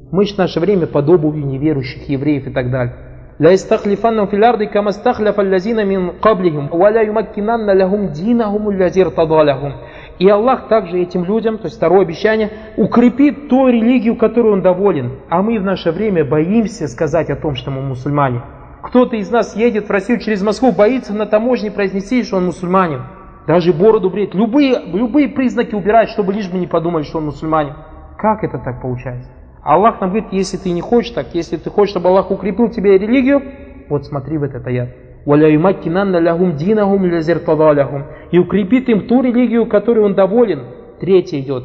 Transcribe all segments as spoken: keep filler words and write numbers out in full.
Мы же в наше время под обувью неверующих евреев и так далее. لا يستخلفنهم في الأرض كما استخلف الذين من قبلهم ولا يمكنن لهم دينهم الذي ارتضى لهم. И Аллах также этим людям, то есть второе обещание, укрепит ту религию, которую Он доволен. А мы в наше время боимся сказать о том, что мы мусульмане. Кто-то из нас едет в Россию через Москву, боится на таможне произнести, что он мусульманин. Даже бороду бреет. Любые, любые признаки убирает, чтобы лишь бы не подумали, что он мусульманин. Как это так получается? Аллах нам говорит, если ты не хочешь так, если ты хочешь, чтобы Аллах укрепил тебе религию, вот смотри в этот аят. И укрепит им ту религию, которой он доволен. Третье идет.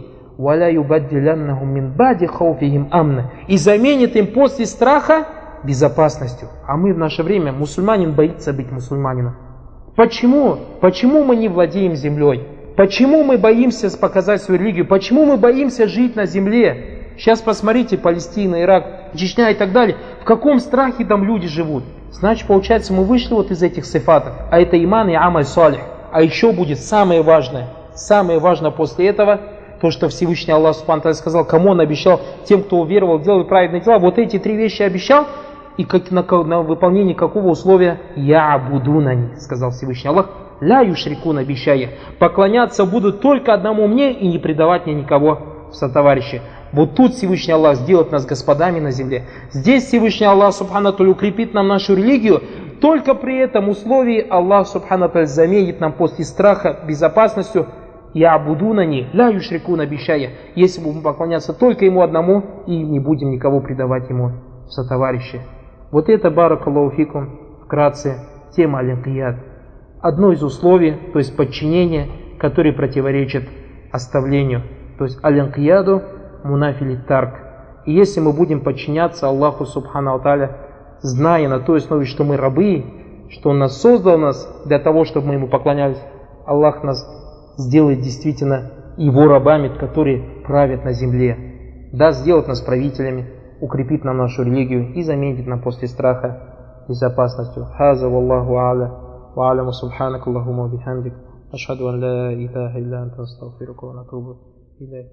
И заменит им после страха безопасностью. А мы в наше время, мусульманин боится быть мусульманином. Почему? Почему мы не владеем землей? Почему мы боимся показать свою религию? Почему мы боимся жить на земле? Сейчас посмотрите, Палестина, Ирак, Чечня и так далее. В каком страхе там люди живут? Значит, получается, мы вышли вот из этих сифатов. А это иман и амаль салих. А еще будет самое важное. Самое важное после этого, то, что Всевышний Аллах Субхану ва Тааля сказал, кому Он обещал, тем, кто уверовал, делал праведные дела. Вот эти три вещи обещал. И как, на, на выполнение какого условия? Я абудунани, сказал Всевышний Аллах. Ля юшрикун обещая. Поклоняться будут только одному мне и не предавать мне никого в сотоварищи. Вот тут Всевышний Аллах сделает нас господами на земле. Здесь Всевышний Аллах Субхану ва Тааля укрепит нам нашу религию. Только при этом условии Аллах Субхану ва Тааля заменит нам после страха безопасностью. Я абудунани, ля юшрикун обещая. Если будем поклоняться только Ему одному и не будем никого предавать Ему в сотоварищи. Вот это, баракаллаху фикум, вкратце, тема аль-инқияд. Одно из условий, то есть подчинение, которое противоречит оставлению. То есть аль-инқияду мунафили тарк. И если мы будем подчиняться Аллаху Субхану ва Тааля, зная на той основе, что мы рабы, что Он нас создал нас для того, чтобы мы Ему поклонялись, Аллах нас сделает действительно Его рабами, которые правят на земле. Да, сделает нас правителями, укрепит нам нашу религию и заменит нам после страха безопасностью. Хаза валлаху а'ля ва а'ламу субханак Аллахумма бихамдик ашхаду ан ла илаха илля анта астагфирука ва натубу илейк.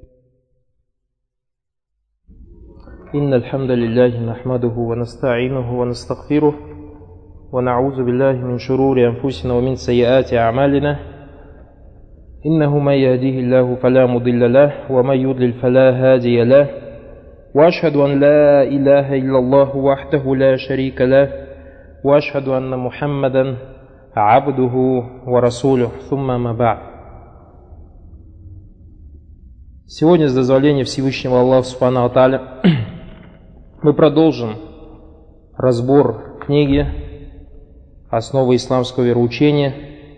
إن الحمد لله نحمده ونستعينه ونستغفره ونعوذ بالله من شرور أنفسنا ومن سيئات أعمالنا إنه من يهديه الله فلا مضل له ومن يضلل فلا هادي له وأشهد أن لا إله إلا الله وحده لا شريك له وأشهد أن محمدا عبده ورسوله ثم ما بعد. Сегодня, с дозволения Всевышнего Аллаха Субхану ва Тааля, мы продолжим разбор книги «Основы исламского вероучения».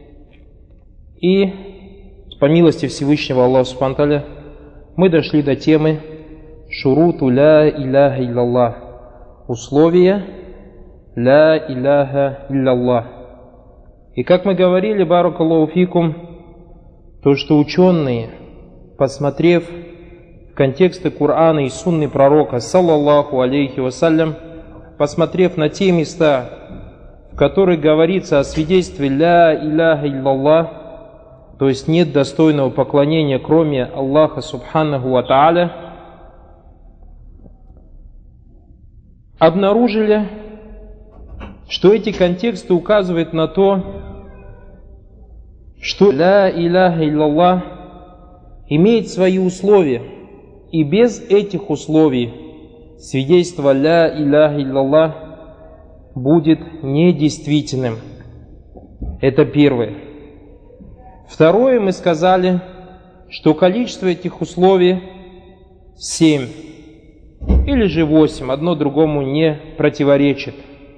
И по милости Всевышнего Аллаха Субхану ва Тааля мы дошли до темы «Шуруту ля иляха илляллах» – условия «Ля иляха илляллах». И как мы говорили, баракаллаху фикум, то, что ученые, посмотрев в контексты Корана и сунны пророка, саллаллаху алейхи вассалям, посмотрев на те места, в которых говорится о свидетельстве «Ля иляха илляллах», то есть нет достойного поклонения, кроме Аллаха Субханаху ва Тааля, обнаружили, что эти контексты указывают на то, что «Ля иляха илляллах» имеет свои условия, и без этих условий свидетельство «Ля иляха илляллах» будет недействительным. Это первое. Второе, мы сказали, что количество этих условий семь или же восемь, одно другому не противоречит.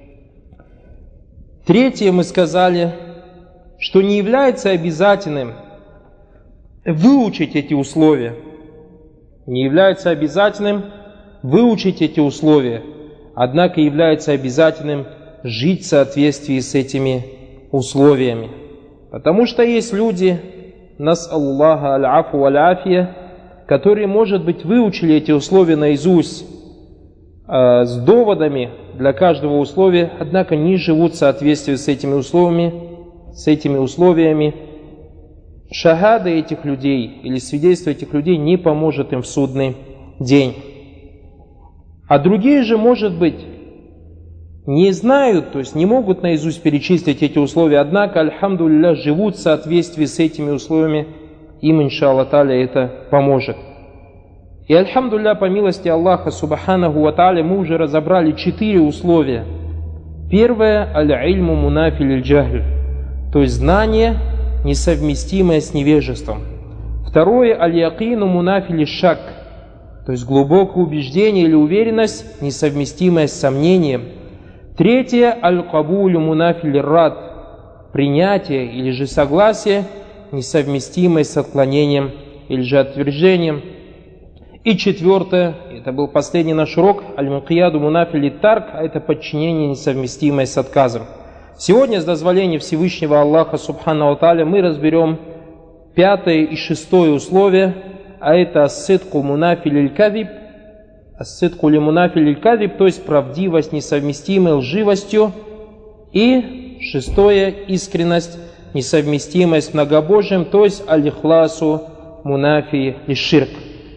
Третье, мы сказали, что не является обязательным выучить эти условия. Не является обязательным выучить эти условия, однако является обязательным жить в соответствии с этими условиями. Потому что есть люди, нас Аллаха аль-афу валь-афия, которые, может быть, выучили эти условия наизусть э, с доводами для каждого условия, однако не живут в соответствии с этими условиями, с этими условиями. Шахада этих людей или свидетельство этих людей не поможет им в судный день. А другие же, может быть, не знают, то есть не могут наизусть перечислить эти условия, однако, альхамдулилля, живут в соответствии с этими условиями, им, иншаллах та'аля, это поможет. И, альхамдулилля, по милости Аллаха, субханаху ва та'аля, мы уже разобрали четыре условия. Первое, аль-ильму мунафи лиль-джахль, то есть знание, несовместимое с невежеством. Второе, аль-якину мунафи лиш-шак, то есть глубокое убеждение или уверенность, несовместимое с сомнением. Третье, аль-кабулю мунафи лир-рад, принятие или же согласие, несовместимое с отклонением или же отвержением. И четвертое, это был последний наш урок, аль-мукияду мунафи лит-тарк, а это подчинение, несовместимое с отказом. Сегодня, с дозволения Всевышнего Аллаха субхану ва тааля, мы разберем пятое и шестое условие, а это ас-сидку мунафи лиль-кадиб, ас-сидку ли мунафи лиль-кадиб, то есть правдивость, несовместимая лживостью, и шестое, искренность, несовместимость с многобожием, то есть аль-ихласу мунафи лиш-ширк.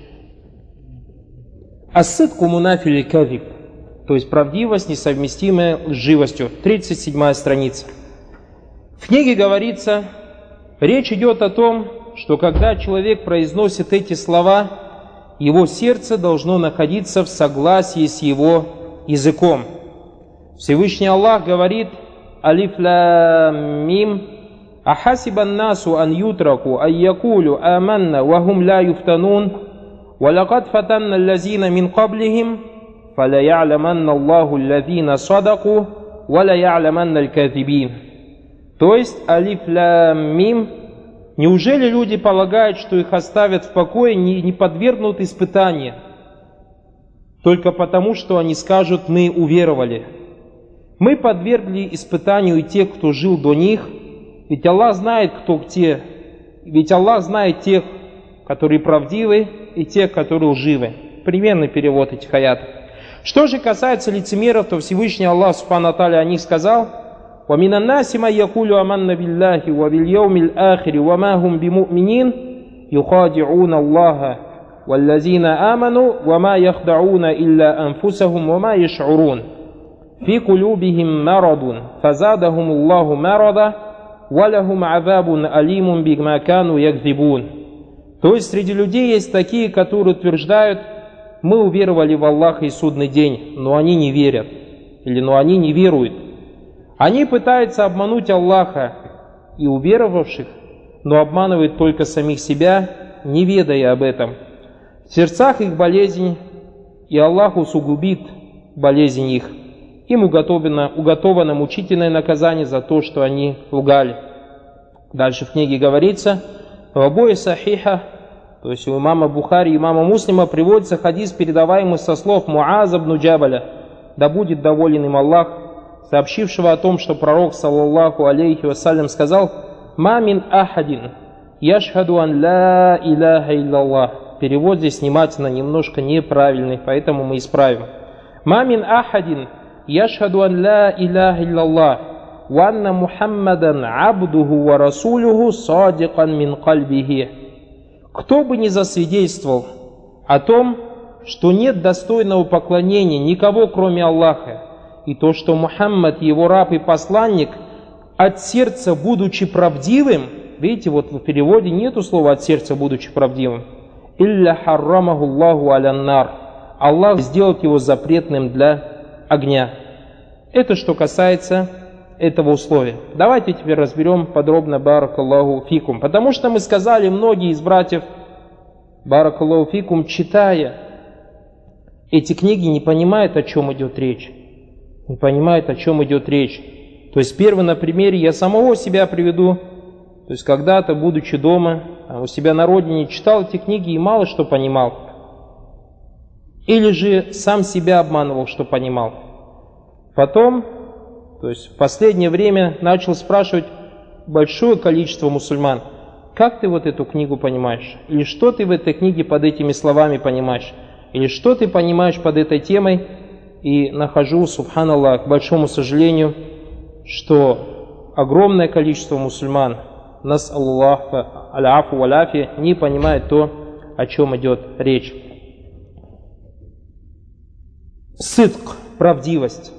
Ас-сидку мунафи лиль-кадиб, то есть правдивость, несовместимая лживостью. тридцать седьмая страница. В книге говорится, речь идет о том, что когда человек произносит эти слова, его сердце должно находиться в согласии с его языком. Всевышний Аллах говорит, алиф лам мим, ахасибан насу ан ютраку ан якулю аманна ва хум ла юфтанун, ва лакад фатанна аллазина мин каблихим, фаля я'ламанна Аллаху аллазина садаку, ва ля я'ламанна аль-казибин. То есть, алиф лам мим, неужели люди полагают, что их оставят в покое, не, не подвергнут испытанию, только потому, что они скажут, мы уверовали? Мы подвергли испытанию и тех, кто жил до них, ведь Аллах знает, кто те, ведь Аллах знает тех, которые правдивы, и тех, которые лживы. Примерный перевод этих аятов. Что же касается лицемеров, то Всевышний Аллах субхану ва тааля о них сказал, وَمِنَ النَّاسِ مَنْ يَقُولُ آمَنَّا بِاللَّهِ وَبِالْيَوْمِ الْآخِرِ وَمَا هُمْ بِمُؤْمِنِينَ يُخَادِعُونَ اللَّهَ وَالَّذِينَ آمَنُوا وَمَا يَخْدَعُونَ إِلَّا أَنفُسَهُمْ وَمَا يَشْعُرُونَ فِي قُلُوبِهِمْ مَرَضٌ فَزَادَهُمُ اللَّهُ مَرَضًا وَلَهُمْ عَذَابٌ أَلِيمٌ بِمَا كَانُوا يَكْذِبُونَ. То есть среди людей есть такие, которые утверждают, мы уверовали в Аллаха и судный день, но они не верят, или но они не веруют. Они пытаются обмануть Аллаха и уверовавших, но обманывают только самих себя, не ведая об этом. В сердцах их болезнь, и Аллах усугубит болезнь их. Им уготовано, уготовано мучительное наказание за то, что они лгали. Дальше в книге говорится, в обои сахиха, то есть у имама Бухари и имама Муслима приводится хадис, передаваемый со слов Муаза ибн Джабаля, да будет доволен им Аллах, сообщившего о том, что пророк, саллаллаху алейхи вассалям, сказал, «Ма мин ахадин, яшхаду ан ла иляха иллаллах». Перевод здесь внимательно, немножко неправильный, поэтому мы исправим. «Ма мин ахадин, яшхаду ан ла иляха иллаллах, ва анна Мухаммадан абдуху ва расулюху садикан мин кальбихи». Кто бы ни засвидетельствовал о том, что нет достойного поклонения никого, кроме Аллаха, и то, что Мухаммад, его раб и посланник, от сердца будучи правдивым, видите, вот в переводе нету слова «от сердца будучи правдивым», «Илля харрамаху Аллаху аляннар», Аллах сделает его запретным для огня. Это что касается этого условия. Давайте теперь разберем подробно баракаллаху фикум. Потому что мы сказали, многие из братьев, баракаллаху фикум, читая эти книги, не понимают, о чем идет речь. Не понимают, о чем идет речь. То есть, первый на примере я самого себя приведу. То есть, когда-то, будучи дома, у себя на родине, читал эти книги и мало что понимал. Или же сам себя обманывал, что понимал. Потом, то есть в последнее время начал спрашивать большое количество мусульман, как ты вот эту книгу понимаешь? Или что ты в этой книге под этими словами понимаешь? Или что ты понимаешь под этой темой? И нахожу, субханаллах, к большому сожалению, что огромное количество мусульман, нас Аллах, аляфу валяфи, не понимает то, о чем идет речь. Сидк, правдивость.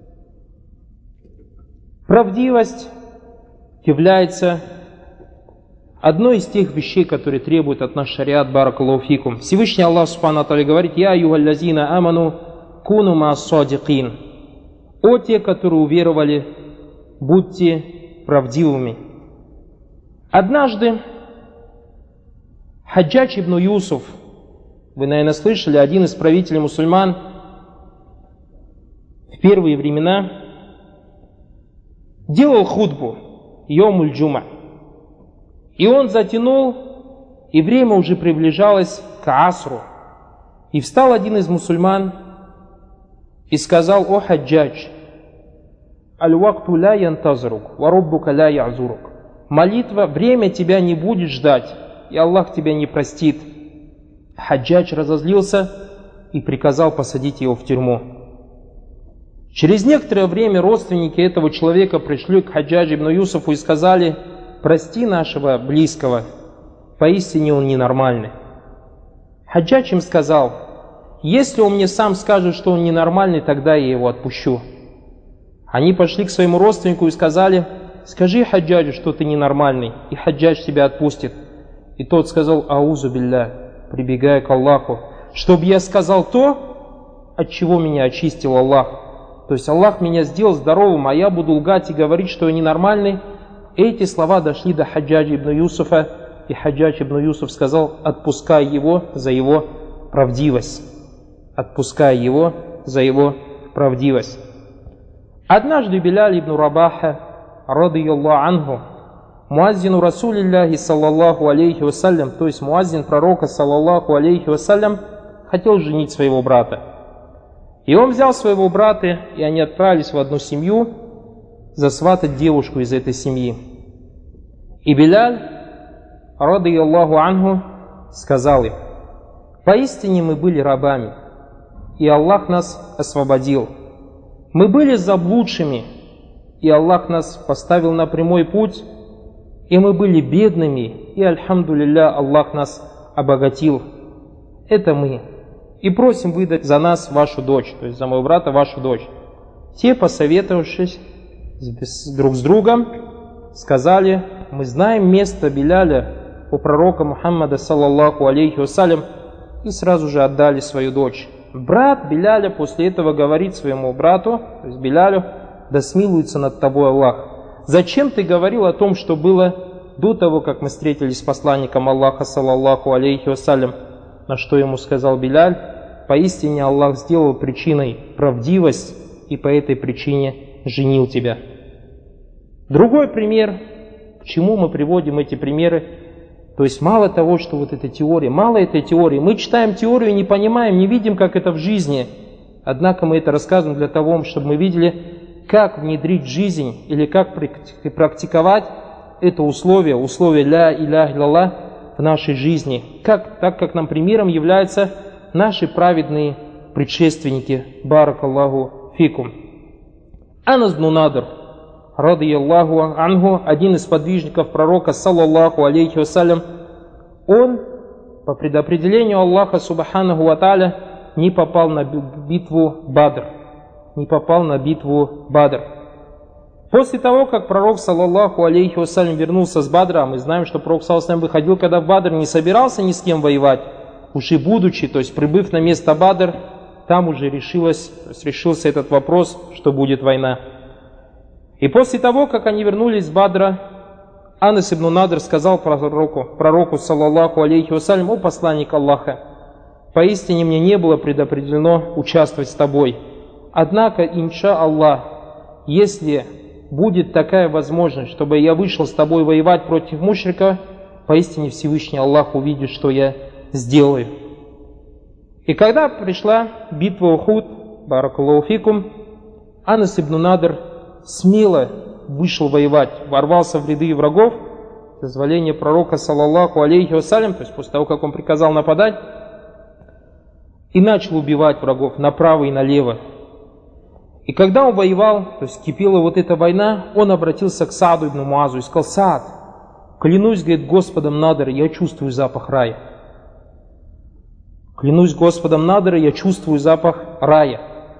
Правдивость является одной из тех вещей, которые требуют от нас шариат, баракаллаху фикум. Всевышний Аллах субхану ва тааля говорит: «Я аюхаллазина аману куну ма-ас-садикин». О те, которые уверовали, будьте правдивыми. Однажды Хаджадж ибн Юсуф, вы, наверное, слышали, один из правителей мусульман в первые времена, делал хутбу йомуль джума. И он затянул, и время уже приближалось к асру. И встал один из мусульман и сказал: «О Хаджадж, аль-вакту ла янтазрук, ва руббука ла я'зурук». Молитва, время тебя не будет ждать, и Аллах тебя не простит. Хаджадж разозлился и приказал посадить его в тюрьму. Через некоторое время родственники этого человека пришли к Хаджаджу ибн Юсуфу и сказали: «Прости нашего близкого, поистине он ненормальный». Хаджадж им сказал: «Если он мне сам скажет, что он ненормальный, тогда я его отпущу». Они пошли к своему родственнику и сказали: «Скажи Хаджаджу, что ты ненормальный, и Хаджадж тебя отпустит». И тот сказал: «Аузу билля», прибегая к Аллаху, «чтобы я сказал то, от чего меня очистил Аллах». То есть Аллах меня сделал здоровым, а я буду лгать и говорить, что я ненормальный. Эти слова дошли до Хаджаджа ибн Юсуфа, и Хаджадж ибн Юсуф сказал: «Отпускай его за его правдивость». Отпускай его за его правдивость. Однажды Биляль ибн Рабаха, радийаллаху анху, муаззину Расулиллахи саллаллаху алейхи вассалям, то есть муаззин пророка саллаллаху алейхи вассалям, хотел женить своего брата. И он взял своего брата, и они отправились в одну семью засватать девушку из этой семьи. И Биляль, радийаллаху анху, сказал им: «Поистине мы были рабами, и Аллах нас освободил. Мы были заблудшими, и Аллах нас поставил на прямой путь, и мы были бедными, и, альхамдулилля, Аллах нас обогатил. Это мы. И просим выдать за нас вашу дочь», то есть за моего брата вашу дочь. Те, посоветовавшись друг с другом, сказали: «Мы знаем место Биляля у пророка Мухаммада саллаллаху алейхи вассалям», и сразу же отдали свою дочь. Брат Биляля после этого говорит своему брату, то есть Билялю: «Да смилуется над тобой Аллах. Зачем ты говорил о том, что было до того, как мы встретились с посланником Аллаха саллаллаху алейхи вассалям?» На что ему сказал Биляль: «Поистине Аллах сделал причиной правдивость, и по этой причине женил тебя». Другой пример, к чему мы приводим эти примеры, то есть мало того, что вот эта теория, мало этой теории, мы читаем теорию, не понимаем, не видим, как это в жизни, однако мы это рассказываем для того, чтобы мы видели, как внедрить в жизнь или как практиковать это условие, условие ля иляха илlallah в нашей жизни, как, так как нам примером являются наши праведные предшественники, баракаллаху фикум. Анас ибн Надр, радийаллаху анху, один из подвижников пророка саллаллаху алейхи вассалям, он по предопределению Аллаха субханаху ва тааля не попал на битву Бадр, не попал на битву Бадр. После того, как пророк саллаллаху алейхи вассалям вернулся с Бадра, мы знаем, что пророк саллаллаху алейхи вассалям выходил, когда в Бадр, не собирался ни с кем воевать, уже будучи, то есть прибыв на место Бадр, там уже решилось, то есть решился этот вопрос, что будет война. И после того, как они вернулись с Бадра, Анас ибн Надр сказал пророку, пророку саллаллаху алейхи вассалям: «О посланник Аллаха, поистине мне не было предопределено участвовать с тобой. Однако, инша Аллах, если будет такая возможность, чтобы я вышел с тобой воевать против мушрика, поистине Всевышний Аллах увидит, что я сделаю». И когда пришла битва Ухуд, баракаллаху фикум, Анас ибн Надр смело вышел воевать, ворвался в ряды врагов, дозволение пророка саллаллаху алейхи вассалям, то есть после того, как он приказал нападать, и начал убивать врагов направо и налево. И когда он воевал, то есть кипела вот эта война, он обратился к Сааду ибн Муазу и сказал: «Саад, клянусь, говорит, Господом Надра, я чувствую запах рая. Клянусь Господом Надра, я чувствую запах рая».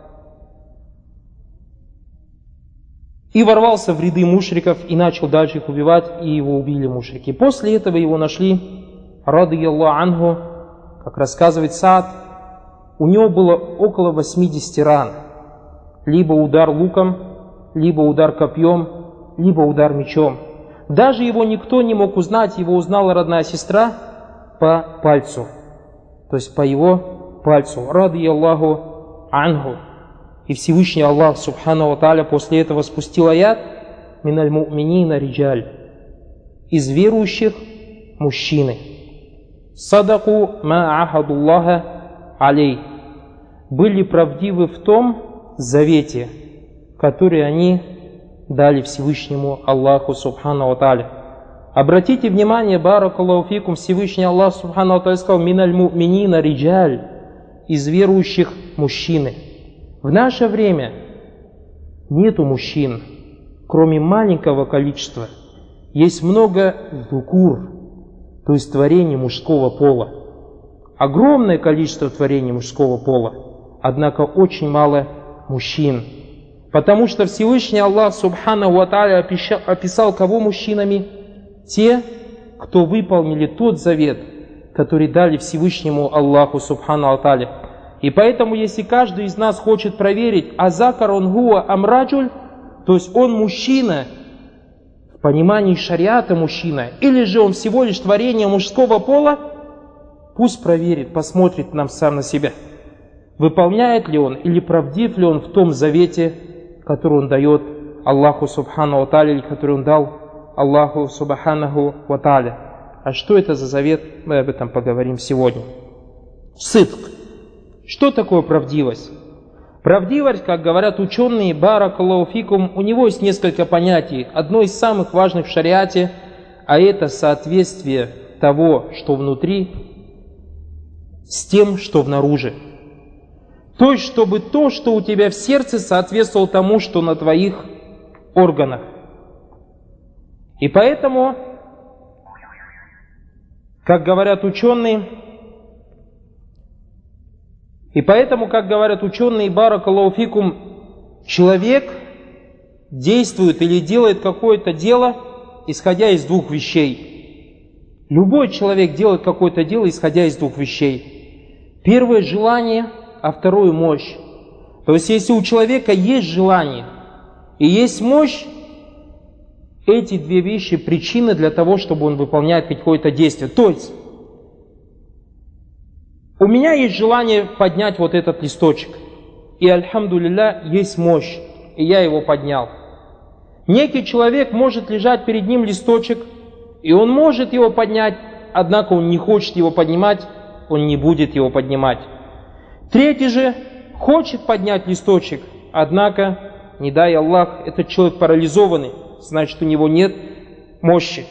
и ворвался в ряды мушриков и начал дальше их убивать, и его убили мушрики. После этого его нашли, радийаллаху анху, как рассказывает Саад, у него было около восьмидесяти ран. Либо удар луком, либо удар копьем, либо удар мечом. Даже его никто не мог узнать, его узнала родная сестра по пальцу. То есть по его пальцу. Радийаллаху анху. И Всевышний Аллах Субхану ва Тааля после этого спустил аят: «Миналь му'минина риджаль». Из верующих мужчины. «Садаку ма ахадуллаха алей». Были правдивы в том завете, который они дали Всевышнему Аллаху Субхану ва Тааля. Обратите внимание, баракаллаху фикум, Всевышний Аллах Субхану ва Тааля сказал: «Миналь му'минина риджаль». Из верующих мужчины. В наше время нету мужчин, кроме маленького количества. Есть много зукур, то есть творений мужского пола. Огромное количество творений мужского пола, однако очень мало мужчин. Потому что Всевышний Аллах Субхану ва Тааля описал кого мужчинами? Те, кто выполнили тот завет, который дали Всевышнему Аллаху Субхану ва Тааля. И поэтому, если каждый из нас хочет проверить, азакар он гуа амраджуль, то есть он мужчина, в понимании шариата мужчина, или же он всего лишь творение мужского пола, пусть проверит, посмотрит нам сам на себя. Выполняет ли он или правдив ли он в том завете, который он дает Аллаху Субхану ва Тааля, или который он дал Аллаху Субханаху ва Тааля. А что это за завет, мы об этом поговорим сегодня. Сидк. Что такое правдивость? Правдивость, как говорят ученые, баракаллаху фикум, у него есть несколько понятий. Одно из самых важных в шариате, а это соответствие того, что внутри, с тем, что внаружи. То есть, чтобы то, что у тебя в сердце, соответствовало тому, что на твоих органах. И поэтому, как говорят ученые, И поэтому, как говорят ученые, баракаллаху фикум, человек действует или делает какое-то дело, исходя из двух вещей. Любой человек делает какое-то дело, исходя из двух вещей. Первое – желание, а второе – мощь. То есть, если у человека есть желание и есть мощь, эти две вещи – причины для того, чтобы он выполняет какое-то действие. То есть, у меня есть желание поднять вот этот листочек. И, альхамдулилля, есть мощь. И я его поднял. Некий человек может лежать перед ним листочек, и он может его поднять, однако он не хочет его поднимать, он не будет его поднимать. Третий же хочет поднять листочек, однако, не дай Аллах, этот человек парализованный, значит, у него нет мощи.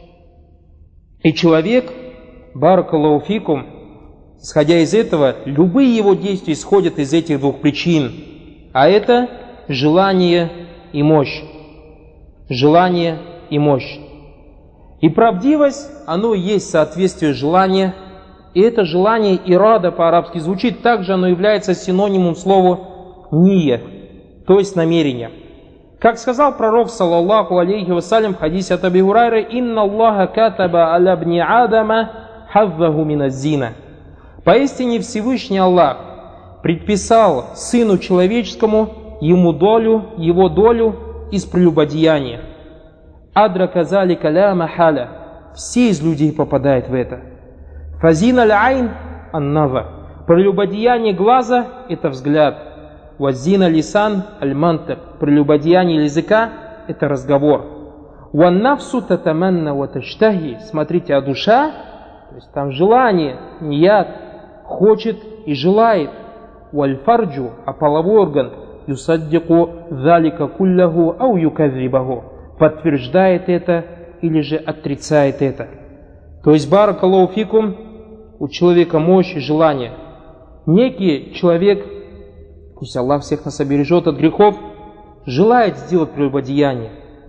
И человек, баракаллаху фикум, исходя из этого, любые его действия исходят из этих двух причин. А это желание и мощь. Желание и мощь. И правдивость, оно и есть соответствие желания. И это желание ирада по-арабски звучит, также оно является синонимом слова ния, то есть намерение. Как сказал пророк, саллаллаху алейхи вассалям, в хадисе от Аби Хурайры: «Инна Аллаха катаба аля бни Адама хаззаху миназ-зина». Поистине Всевышний Аллах предписал сыну человеческому ему долю, его долю из прелюбодеяния. Адрака залика ля махаля. Все из людей попадают в это. Фазин аль-айн ан-назар. Прелюбодеяние глаза – это взгляд. Вазина лисан аль-мантак. Прелюбодеяние языка – это разговор. Ван-нафсу татаманна ва таштахи. Смотрите, а душа, то есть там желание, ният, хочет и желает. Валь-фарджу, а половой орган, юсаддику залика куллаху ау юказрибаху, подтверждает это или же отрицает это. То есть, баракаллаху фикум, у человека мощь и желание. Некий человек, пусть Аллах всех нас обережет от грехов, желает сделать прелюбодеяние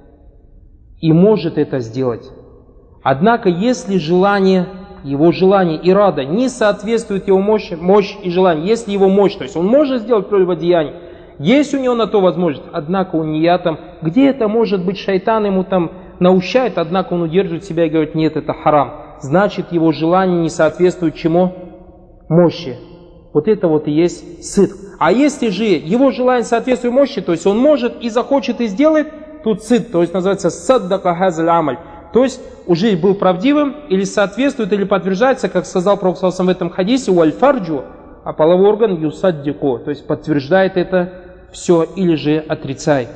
и может это сделать. Однако, если желание, его желание ирада не соответствует его мощи, мощь и желание, если его мощь, то есть он может сделать прелюбодеяние, Есть у него на то возможность, однако он ниятом, где это может быть, шайтан ему там наущает, однако он удерживает себя и говорит, нет, это харам. Значит, его желание не соответствует чему? Мощи. Вот это вот и есть сидк. А если же его желание соответствует мощи, то есть он может и захочет и сделает, тут сидк, то есть называется саддака хазаль амаль. То есть уже был правдивым, или соответствует, или подтверждается, как сказал Пророк в этом хадисе, уаль фарджу, а половой орган юсаддику, то есть подтверждает это все или же отрицает.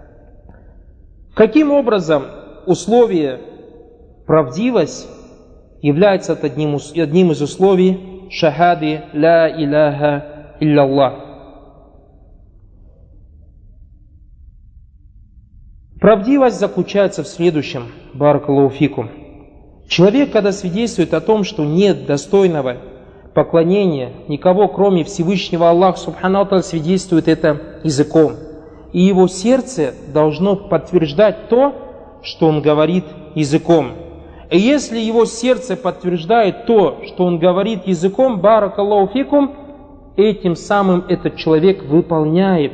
Каким образом условие правдивость является одним, одним из условий шахады ля иляха илляллах? Правдивость заключается в следующем, баракаллаху фикум. Человек, когда свидетельствует о том, что нет достойного поклонения никого, кроме Всевышнего Аллаха, субхану ва тааля, свидетельствует это языком. И его сердце должно подтверждать то, что он говорит языком. И если его сердце подтверждает то, что он говорит языком, баракаллаху фикум, этим самым этот человек выполняет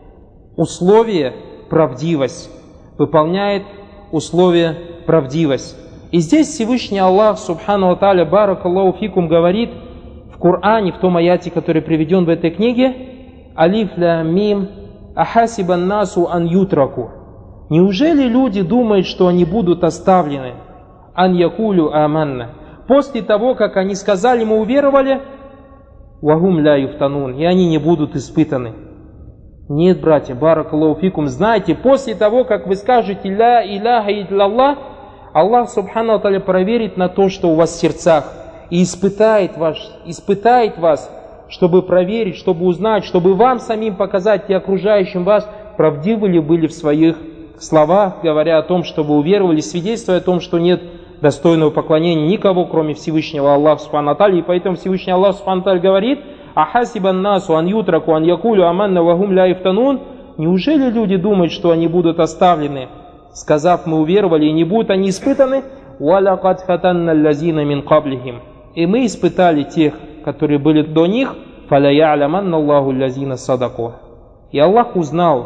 условие правдивость. Выполняет условие правдивость. И здесь Всевышний Аллах, субхану ва тааля, баракаллаху фикум, говорит в Коране, в том аяте, который приведен в этой книге, алиф ля мим ахасибан насу ан ютраку. Неужели люди думают, что они будут оставлены? Ан якулю аманна. После того, как они сказали, мы уверовали, вахум ля юфтанун, и они не будут испытаны. Нет, братья, баракаллаху фикум, знайте, после того, как вы скажете ля иляха илляллах, Аллах субхану ва тааля проверит на то, что у вас в сердцах, и испытает вас, испытает вас, чтобы проверить, чтобы узнать, чтобы вам самим показать и окружающим вас, правдивы ли были в своих словах, говоря о том, что вы уверовали, свидетельствуя о том, что нет достойного поклонения никого, кроме Всевышнего Аллаха субхану ва тааля. И поэтому Всевышний Аллах субхану ва тааля говорит: ахасибан насу ан ютраку ан якулю аманна вахум ля юфтанун. Неужели люди думают, что они будут оставлены, сказав, мы уверовали, и не будут они испытаны? Валакад фатанна аллазина мин каблихим. И мы испытали тех, которые были до них. Фаля я'ламанна Аллаху аллазина садаку. И Аллах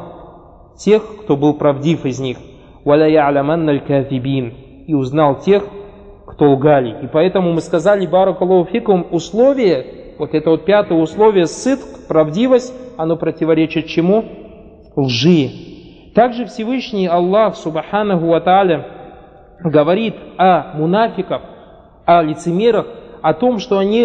узнал тех, кто был правдив из них. Валя я'ламанна аль-кафибин. И узнал тех, кто лгали. И поэтому мы сказали, баракаллаху фикум, условие, вот это вот пятое условие, сидк, правдивость, оно противоречит чему? Лжи. Также Всевышний Аллах субханаху ва тааля говорит о мунафиках, о лицемерах, о том, что они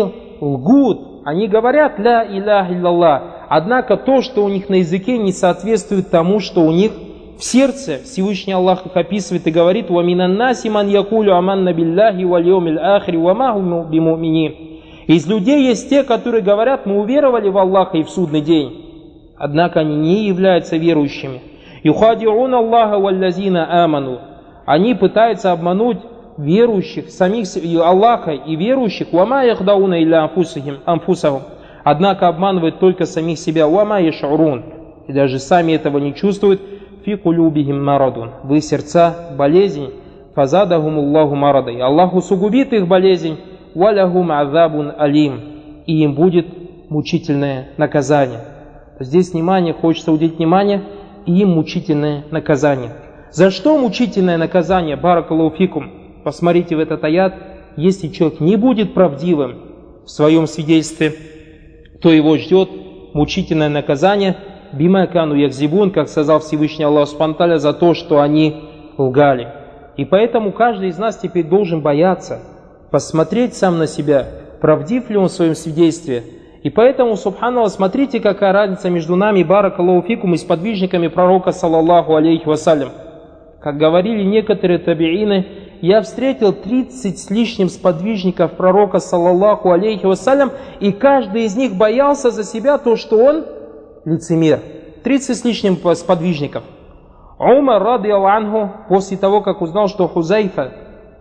лгут, они говорят ля иляха илляллах, однако то, что у них на языке, не соответствует тому, что у них в сердце. Всевышний Аллах их описывает и говорит: «Ва минан наси ман якулю аманна билляхи валь йомил ахри ва ма хум биму'минин». Из людей есть те, которые говорят: мы уверовали в Аллаха и в судный день, однако они не являются верующими. Юхади'ун Аллаха валлазина аману. Они пытаются обмануть верующих, самих Аллаха и верующих. Ва ма яхдауна илля анфусахум. Однако обманывают только самих себя. Ва ма яш'урун. И даже сами этого не чувствуют. Фи кулюбихим марадун. В их сердца болезнь. Фазадахум Аллаху марада. И Аллах усугубит их болезнь. Валахум азабун алим. И им будет мучительное наказание. Здесь внимание, хочется уделить внимание, и им мучительное наказание. За что мучительное наказание? Баракаллаху фикум. Посмотрите в этот аят. Если человек не будет правдивым в своем свидетельстве, то его ждет мучительное наказание. Бима кану якзибун, как сказал Всевышний Аллах субхану ва тааля, за то, что они лгали. И поэтому каждый из нас теперь должен бояться, посмотреть сам на себя, правдив ли он в своем свидетельстве. И поэтому, субханаллах, смотрите, какая разница между нами, баракаллаху фикум, и сподвижниками пророка, саллаллаху алейхи вассалям. Как говорили некоторые табиины, я встретил тридцать с лишним сподвижников пророка, саллаллаху алейхи вассалям, и каждый из них боялся за себя то, что он лицемер. тридцать с лишним сподвижников. Умар, радиаллаху анху, после того, как узнал, что Хузайфа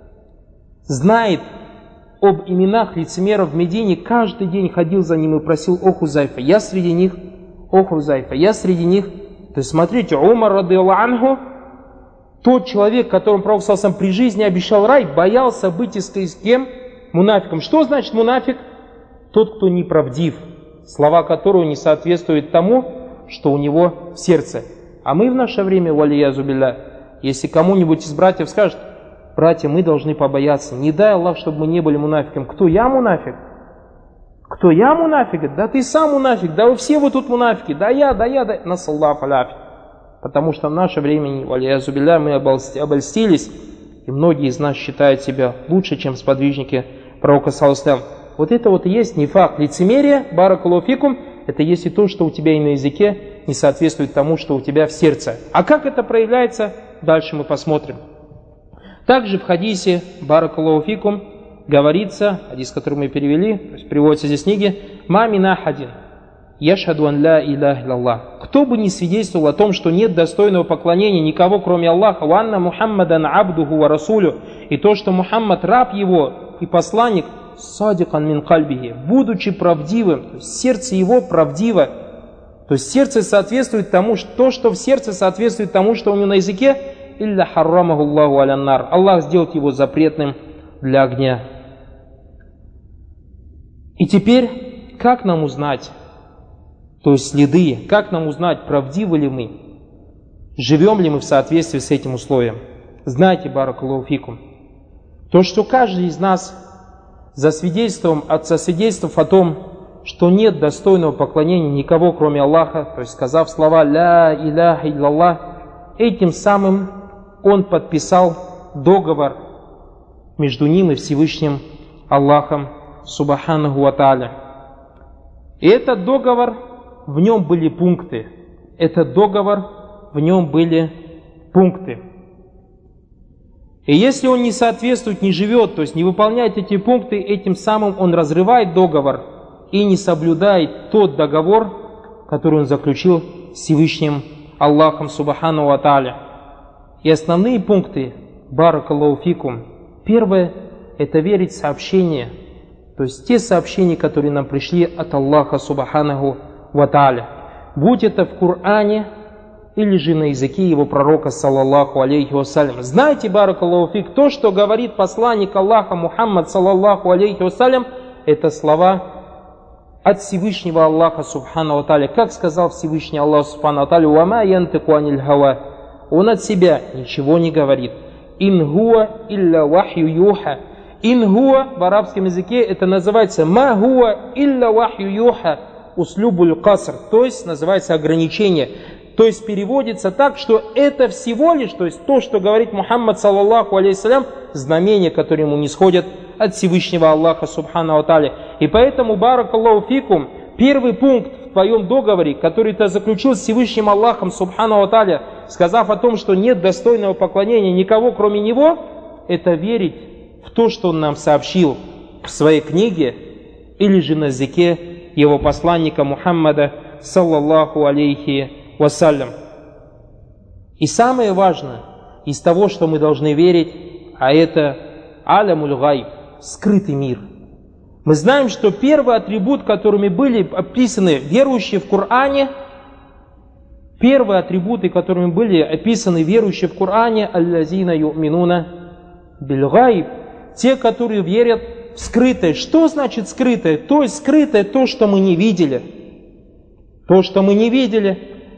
знает об именах лицемеров в Медине, каждый день ходил за ним и просил: о Хузайфа, я среди них, о Хузайфа, я среди них. То есть смотрите, Умар, радиаллаху анху, тот человек, которому Пророк саллаллаху алейхи ва саллям при жизни обещал рай, боялся быть с кем? Мунафиком. Что значит мунафик? Тот, кто неправдив, слова которого не соответствуют тому, что у него в сердце. А мы в наше время, валиязу билля, если кому-нибудь из братьев скажет: братья, мы должны побояться, не дай Аллах, чтобы мы не были мунафиком. Кто я мунафик? Кто я мунафик? Да ты сам мунафик, да вы все вы тут мунафики, да я, да я, да насаллаху аляфи. Потому что в наше время, валиязу билля, мы обольстились, и многие из нас считают себя лучше, чем сподвижники пророка саллаллаху алейхи ва саллям. Вот это вот и есть нифак, лицемерие, баракаллаху фикум, это есть и то, что у тебя и на языке не соответствует тому, что у тебя в сердце. А как это проявляется, дальше мы посмотрим. Также в хадисе, баракаллаху фикум, говорится, хадис, который мы перевели, то есть приводится здесь в книге: «Ма мин ахадин, яшхаду ан ла илляха илляллах». Кто бы ни свидетельствовал о том, что нет достойного поклонения никого, кроме Аллаха, «Ва анна Мухаммадан абдуху ва расулю», и то, что Мухаммад раб его и посланник, «садикан мин кальбихи», будучи правдивым, то есть сердце его правдиво, то есть сердце соответствует тому, что то, что в сердце соответствует тому, что у него на языке, «илля харрамаху Аллаху алян нар», Аллах сделает его запретным для огня. И теперь, как нам узнать, то есть следы, как нам узнать, правдивы ли мы, живем ли мы в соответствии с этим условием? Знаете, баракаллаху фикум, то, что каждый из нас засвидетельством, засвидетельствовав о том, что нет достойного поклонения никого, кроме Аллаха, то есть сказав слова «Ля иляха илляллах», этим самым он подписал договор между ним и Всевышним Аллахом Субханаху ва Тааля. И этот договор, в нем были пункты. Этот договор, в нем были пункты. И если он не соответствует, не живет, то есть не выполняет эти пункты, этим самым он разрывает договор и не соблюдает тот договор, который он заключил с Всевышним Аллахом Субханаху ва Тааля. И основные пункты, баракаллаху фикум, первое – это верить в сообщения, то есть те сообщения, которые нам пришли от Аллаха Субханаху ва Тааля, будь это в Коране или же на языке его пророка, саллаллаху алейхи вассалям. Знаете, баракаллаху фик, то, что говорит посланник Аллаха Мухаммад, саллаллаху алейхи вассалям, это слова от Всевышнего Аллаха Субханаху ва Тааля. Как сказал Всевышний Аллах Субханаху ва Тааля: «Вама янтику аниль хава». Он от себя ничего не говорит. «Ин хуа илля вахью юха». «Ин хуа» в арабском языке это называется «ма хуа илля вахью юха», услюбуль каср, то есть называется ограничение. То есть переводится так, что это всего лишь, то есть то, что говорит Мухаммад, саллаллаху алейхи салям, знамения, которые ему нисходят от Всевышнего Аллаха Субханаху ва Тааля. И поэтому, баракаллаху фикум, первый пункт в твоем договоре, который ты заключил с Всевышним Аллахом Субханаху ва Тааля, сказав о том, что нет достойного поклонения никого, кроме Него, это верить в то, что Он нам сообщил в своей книге или же на языке Его посланника Мухаммада, саллаллаху алейхи вассалям. И самое важное из того, что мы должны верить, а это алямуль гайб, скрытый мир. Мы знаем, что первый атрибут, которыми были описаны верующие в Коране, первые атрибуты, которыми были описаны верующие в Коране, аллазина ю'минуна биль гайб, те, которые верят в скрытое. Что значит скрытое? То есть скрытое то, что мы не видели. То, что мы не видели.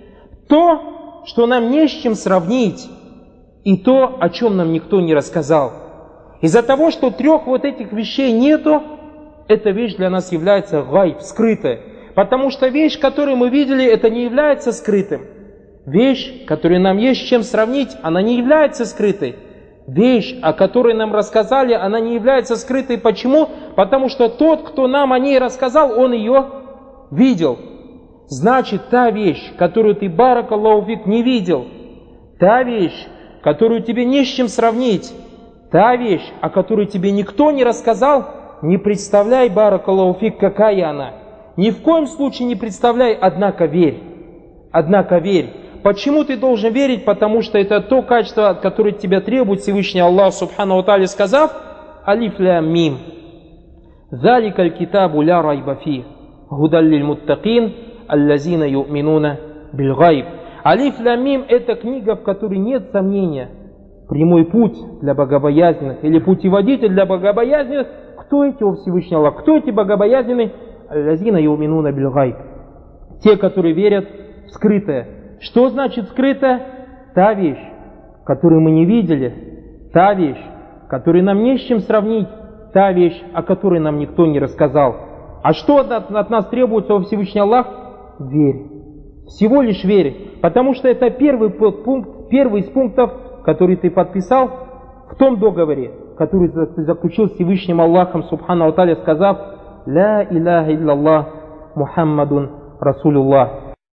То, что нам не с чем сравнить. И то, о чем нам никто не рассказал. Из-за того, что трех вот этих вещей нету, эта вещь для нас является гайб, скрытая. Потому что вещь, которую мы видели, это не является скрытым. Вещь, которую нам есть с чем сравнить, она не является скрытой. Вещь, о которой нам рассказали, она не является скрытой. Почему? Потому что тот, кто нам о ней рассказал, он ее видел. Значит, та вещь, которую ты, баракаллаху фик, не видел, та вещь, которую тебе не с чем сравнить, та вещь, о которой тебе никто не рассказал, не представляй, баракаллаху фик, какая она. Ни в коем случае не представляй, однако верь. Однако верь. Почему ты должен верить? Потому что это то качество, которое тебя требует Всевышний Аллах Субханаху ва Тааля, сказав: алиф лям мим. Заликаль китабу ля райба фи. Гудан лиль муттакин, аллазина ю'минуна биль гайб. Алиф лям мим — это книга, в которой нет сомнения. Прямой путь для богобоязненных или путеводитель для богобоязненных. Кто эти, о Всевышний Аллах? Кто эти богобоязненные? Аллазина ю'минуна биль гайб. Те, которые верят в скрытое. Что значит скрытое? Та вещь, которую мы не видели, та вещь, которую нам не с чем сравнить, та вещь, о которой нам никто не рассказал. А что от, от нас требуется, о Всевышний Аллах? Верь. Всего лишь верь. Потому что это первый пункт, первый из пунктов, который ты подписал в том договоре, который ты заключил с Всевышним Аллахом, Субхану Ва Тааля, сказав: «Ля иляха илляллах Мухаммадун Расулуллах».